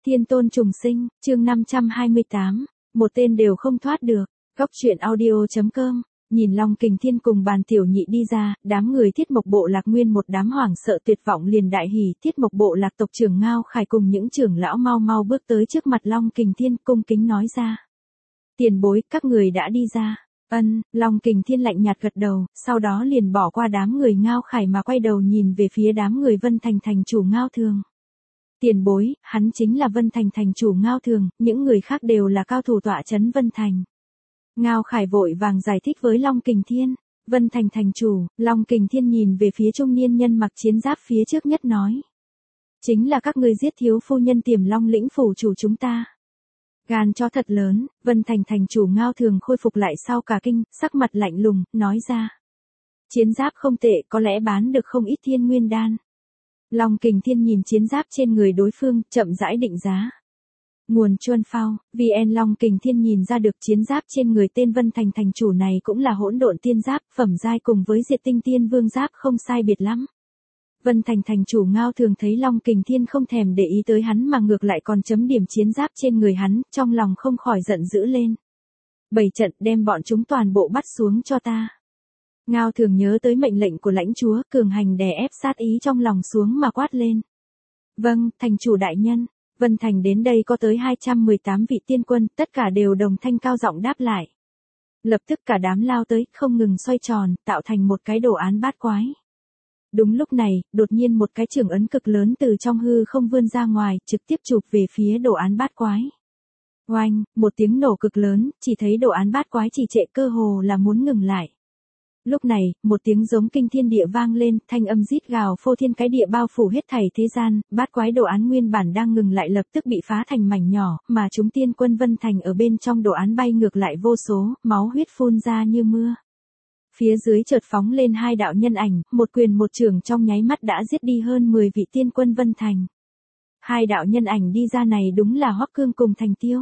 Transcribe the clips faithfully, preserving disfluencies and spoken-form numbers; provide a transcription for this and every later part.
Thiên tôn trùng sinh, chương năm trăm hai mươi tám, một tên đều không thoát được. Góc truyện audio.com, nhìn Long Kình Thiên cùng Bàn Tiểu Nhị đi ra, đám người Thiết Mộc Bộ Lạc nguyên một đám hoảng sợ tuyệt vọng liền đại hỉ. Thiết Mộc Bộ Lạc tộc trưởng Ngao Khải cùng những trưởng lão mau mau bước tới trước mặt Long Kình Thiên cung kính nói ra. Tiền bối, các người đã đi ra. Ân, Long Kình Thiên lạnh nhạt gật đầu, sau đó liền bỏ qua đám người Ngao Khải mà quay đầu nhìn về phía đám người Vân Thành thành chủ Ngao Thường. Tiền bối, hắn chính là Vân Thành thành chủ Ngao Thường, những người khác đều là cao thủ tọa trấn Vân Thành. Ngao Khải vội vàng giải thích với Long Kình Thiên. Vân Thành thành chủ, Long Kình Thiên nhìn về phía trung niên nhân mặc chiến giáp phía trước nhất nói. Chính là các ngươi giết thiếu phu nhân Tiềm Long lĩnh phủ chủ chúng ta. Gan cho thật lớn, Vân Thành thành chủ Ngao Thường khôi phục lại sau cả kinh, sắc mặt lạnh lùng, nói ra. Chiến giáp không tệ, có lẽ bán được không ít thiên nguyên đan. Long Kình Thiên nhìn chiến giáp trên người đối phương, chậm rãi định giá. Nguồn Chuân Phao, vê en Long Kình Thiên nhìn ra được chiến giáp trên người tên Vân Thành thành chủ này cũng là hỗn độn tiên giáp, phẩm giai cùng với Diệt Tinh Tiên Vương giáp không sai biệt lắm. Vân Thành thành chủ Ngao Thường thấy Long Kình Thiên không thèm để ý tới hắn mà ngược lại còn chấm điểm chiến giáp trên người hắn, trong lòng không khỏi giận dữ lên. Bảy trận đem bọn chúng toàn bộ bắt xuống cho ta. Ngao Thường nhớ tới mệnh lệnh của lãnh chúa, cường hành đè ép sát ý trong lòng xuống mà quát lên. Vâng, thành chủ đại nhân. Vân Thành đến đây có tới hai trăm mười tám vị tiên quân, tất cả đều đồng thanh cao giọng đáp lại. Lập tức cả đám lao tới, không ngừng xoay tròn, tạo thành một cái đồ án bát quái. Đúng lúc này, đột nhiên một cái trường ấn cực lớn từ trong hư không vươn ra ngoài, trực tiếp chụp về phía đồ án bát quái. Oanh, một tiếng nổ cực lớn, chỉ thấy đồ án bát quái chỉ trệ cơ hồ là muốn ngừng lại. Lúc này, một tiếng giống kinh thiên địa vang lên, thanh âm rít gào phô thiên cái địa bao phủ hết thảy thế gian, bát quái đồ án nguyên bản đang ngừng lại lập tức bị phá thành mảnh nhỏ, mà chúng tiên quân Vân Thành ở bên trong đồ án bay ngược lại vô số, máu huyết phun ra như mưa. Phía dưới chợt phóng lên hai đạo nhân ảnh, một quyền một chưởng trong nháy mắt đã giết đi hơn mười vị tiên quân Vân Thành. Hai đạo nhân ảnh đi ra này đúng là Hoắc Cương cùng Thành Tiêu.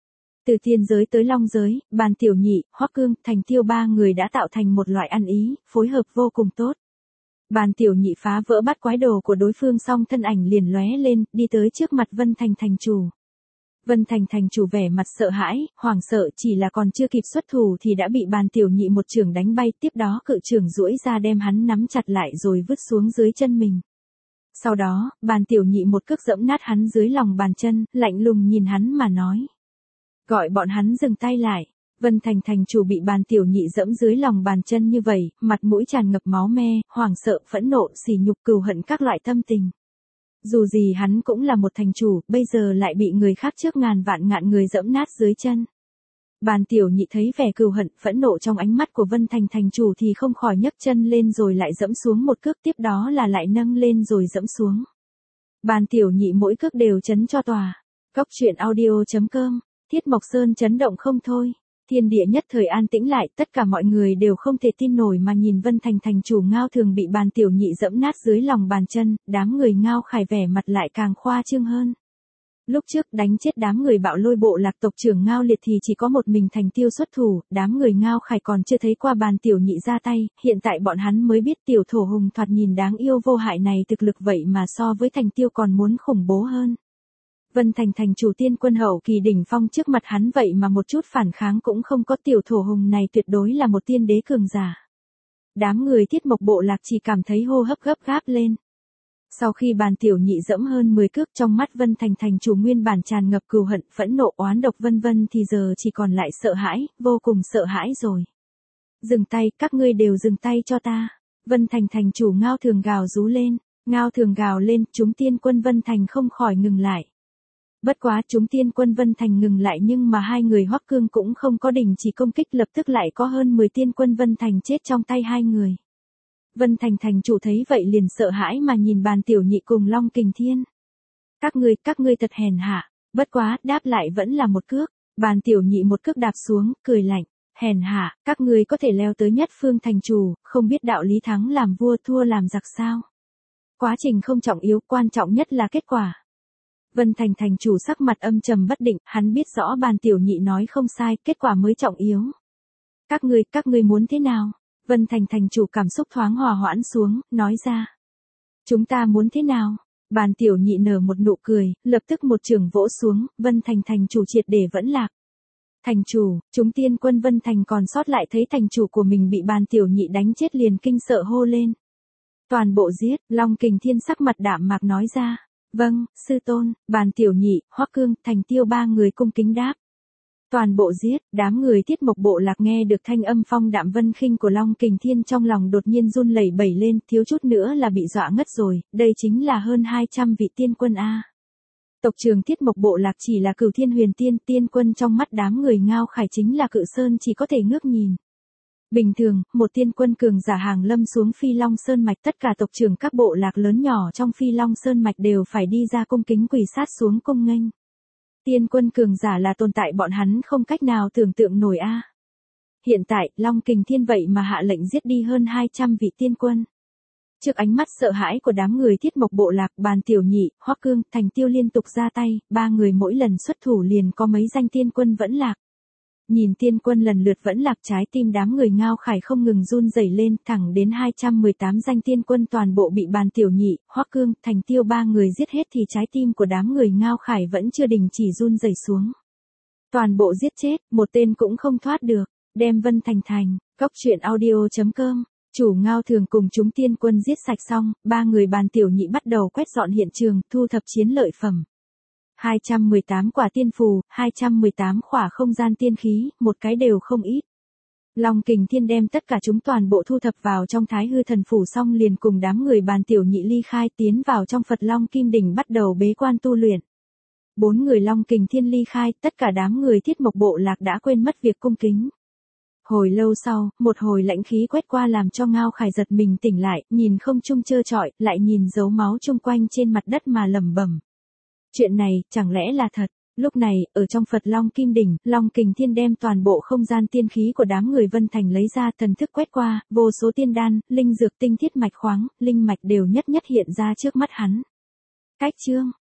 Từ tiên giới tới long giới, Bàn Tiểu Nhị, Hoắc Cương, Thành Tiêu ba người đã tạo thành một loại ăn ý, phối hợp vô cùng tốt. Bàn Tiểu Nhị phá vỡ bát quái đồ của đối phương xong thân ảnh liền lóe lên, đi tới trước mặt Vân Thành thành chủ. Vân Thành thành chủ vẻ mặt sợ hãi, hoảng sợ chỉ là còn chưa kịp xuất thủ thì đã bị Bàn Tiểu Nhị một chưởng đánh bay, tiếp đó cự chưởng duỗi ra đem hắn nắm chặt lại rồi vứt xuống dưới chân mình. Sau đó, Bàn Tiểu Nhị một cước giẫm nát hắn dưới lòng bàn chân, lạnh lùng nhìn hắn mà nói. Gọi bọn hắn dừng tay lại. Vân Thành thành chủ bị Bàn Tiểu Nhị dẫm dưới lòng bàn chân như vậy, mặt mũi tràn ngập máu me, hoảng sợ, phẫn nộ, sỉ nhục, cừu hận các loại tâm tình. Dù gì hắn cũng là một thành chủ, bây giờ lại bị người khác trước ngàn vạn ngạn người dẫm nát dưới chân. Bàn Tiểu Nhị thấy vẻ cừu hận, phẫn nộ trong ánh mắt của Vân Thành thành chủ thì không khỏi nhấc chân lên rồi lại dẫm xuống một cước, tiếp đó là lại nâng lên rồi dẫm xuống. Bàn Tiểu Nhị mỗi cước đều chấn cho tòa. Góc truyện audio.com, Thiết Mộc Sơn chấn động không thôi. Thiên địa nhất thời an tĩnh lại, tất cả mọi người đều không thể tin nổi mà nhìn Vân Thành thành chủ Ngao Thường bị Bàn Tiểu Nhị dẫm nát dưới lòng bàn chân, đám người Ngao Khải vẻ mặt lại càng khoa trương hơn. Lúc trước đánh chết đám người Bạo Lôi Bộ Lạc tộc trưởng Ngao Liệt thì chỉ có một mình Thành Tiêu xuất thủ, đám người Ngao Khải còn chưa thấy qua Bàn Tiểu Nhị ra tay, hiện tại bọn hắn mới biết tiểu thổ hùng thoạt nhìn đáng yêu vô hại này thực lực vậy mà so với Thành Tiêu còn muốn khủng bố hơn. Vân Thành thành chủ tiên quân hậu kỳ đỉnh phong trước mặt hắn vậy mà một chút phản kháng cũng không có, tiểu thổ hùng này tuyệt đối là một tiên đế cường giả. Đám người Thiết Mộc Bộ Lạc chỉ cảm thấy hô hấp gấp gáp lên. Sau khi Bàn Tiểu Nhị dẫm hơn mười cước trong mắt Vân Thành thành chủ nguyên bản tràn ngập cừu hận, phẫn nộ, oán độc vân vân thì giờ chỉ còn lại sợ hãi, vô cùng sợ hãi rồi. Dừng tay, các ngươi đều dừng tay cho ta. Vân Thành thành chủ Ngao Thường gào rú lên, Ngao Thường gào lên, chúng tiên quân Vân Thành không khỏi ngừng lại. Bất quá chúng tiên quân Vân Thành ngừng lại nhưng mà hai người Hoắc Cương cũng không có đình chỉ công kích, lập tức lại có hơn mười tiên quân Vân Thành chết trong tay hai người. Vân Thành thành chủ thấy vậy liền sợ hãi mà nhìn Bàn Tiểu Nhị cùng Long Kình Thiên. Các ngươi, các ngươi thật hèn hạ, bất quá, đáp lại vẫn là một cước, Bàn Tiểu Nhị một cước đạp xuống, cười lạnh, hèn hạ, các ngươi có thể leo tới nhất phương thành chủ, không biết đạo lý thắng làm vua thua làm giặc sao. Quá trình không trọng yếu, quan trọng nhất là kết quả. Vân Thành thành chủ sắc mặt âm trầm bất định, hắn biết rõ Bàn Tiểu Nhị nói không sai, kết quả mới trọng yếu. Các ngươi, các ngươi muốn thế nào? Vân Thành thành chủ cảm xúc thoáng hòa hoãn xuống, nói ra. Chúng ta muốn thế nào? Bàn tiểu nhị nở một nụ cười, lập tức một chưởng vỗ xuống, Vân Thành thành chủ triệt để vẫn lạc. Thành chủ, chúng tiên quân Vân Thành còn sót lại thấy thành chủ của mình bị bàn tiểu nhị đánh chết liền kinh sợ hô lên. Toàn bộ giết, Long Kình Thiên sắc mặt đạm mạc nói ra. Vâng, sư tôn, bàn tiểu nhị, Hoắc Cương, Thành Tiêu ba người cung kính đáp. Toàn bộ giết, đám người Tiết Mộc Bộ Lạc nghe được thanh âm phong đạm vân khinh của Long Kình Thiên trong lòng đột nhiên run lẩy bẩy lên, thiếu chút nữa là bị dọa ngất rồi, đây chính là hơn hai trăm vị tiên quân a. Tộc trưởng Tiết Mộc Bộ Lạc chỉ là Cửu Thiên Huyền Tiên, tiên quân trong mắt đám người Ngao Khải chính là Cự Sơn chỉ có thể ngước nhìn. Bình thường, một tiên quân cường giả hàng lâm xuống Phi Long Sơn Mạch, tất cả tộc trưởng các bộ lạc lớn nhỏ trong Phi Long Sơn Mạch đều phải đi ra cung kính quỳ sát xuống cung nghênh. Tiên quân cường giả là tồn tại bọn hắn không cách nào tưởng tượng nổi a. Hiện tại, Long Kình Thiên vậy mà hạ lệnh giết đi hơn hai trăm vị tiên quân. Trước ánh mắt sợ hãi của đám người Tiết Mộc Bộ Lạc, Bàn Tiểu Nhị, Hoắc Cương, Thành Tiêu liên tục ra tay, ba người mỗi lần xuất thủ liền có mấy danh tiên quân vẫn lạc. Nhìn tiên quân lần lượt vẫn lạc, trái tim đám người Ngao Khải không ngừng run rẩy lên, thẳng đến hai trăm mười tám danh tiên quân toàn bộ bị Bàn Tiểu Nhị, Hoắc Cương, Thành Tiêu ba người giết hết thì trái tim của đám người Ngao Khải vẫn chưa đình chỉ run rẩy xuống. Toàn bộ giết chết, một tên cũng không thoát được, đem Vân Thành thành, góc truyện audio chấm com. Chủ Ngao Thường cùng chúng tiên quân giết sạch xong, ba người Bàn Tiểu Nhị bắt đầu quét dọn hiện trường, thu thập chiến lợi phẩm. hai trăm mười tám quả tiên phù, hai trăm mười tám khỏa không gian tiên khí, một cái đều không ít. Long Kình Thiên đem tất cả chúng toàn bộ thu thập vào trong Thái Hư Thần Phủ xong liền cùng đám người Bàn Tiểu Nhị ly khai tiến vào trong Phật Long Kim Đỉnh bắt đầu bế quan tu luyện. Bốn người Long Kình Thiên ly khai, tất cả đám người Tiết Mộc Bộ Lạc đã quên mất việc cung kính. Hồi lâu sau, một hồi lãnh khí quét qua làm cho Ngao Khải giật mình tỉnh lại, nhìn không trung trơ trọi, lại nhìn dấu máu chung quanh trên mặt đất mà lẩm bẩm. Chuyện này, chẳng lẽ là thật? Lúc này, ở trong Phật Long Kim Đỉnh, Long Kình Thiên đem toàn bộ không gian tiên khí của đám người Vân Thành lấy ra, thần thức quét qua, vô số tiên đan, linh dược tinh thiết mạch khoáng, linh mạch đều nhất nhất hiện ra trước mắt hắn. Cách chương